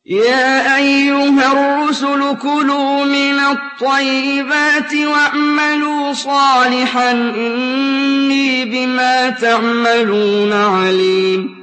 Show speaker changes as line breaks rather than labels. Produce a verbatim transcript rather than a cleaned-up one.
يَا أَيُّهَا الرُّسُلُ كُلُوا مِنَ الطَّيِّبَاتِ وَاعْمَلُوا صَالِحًا إِنِّي بِمَا تَعْمَلُونَ عَلِيمٌ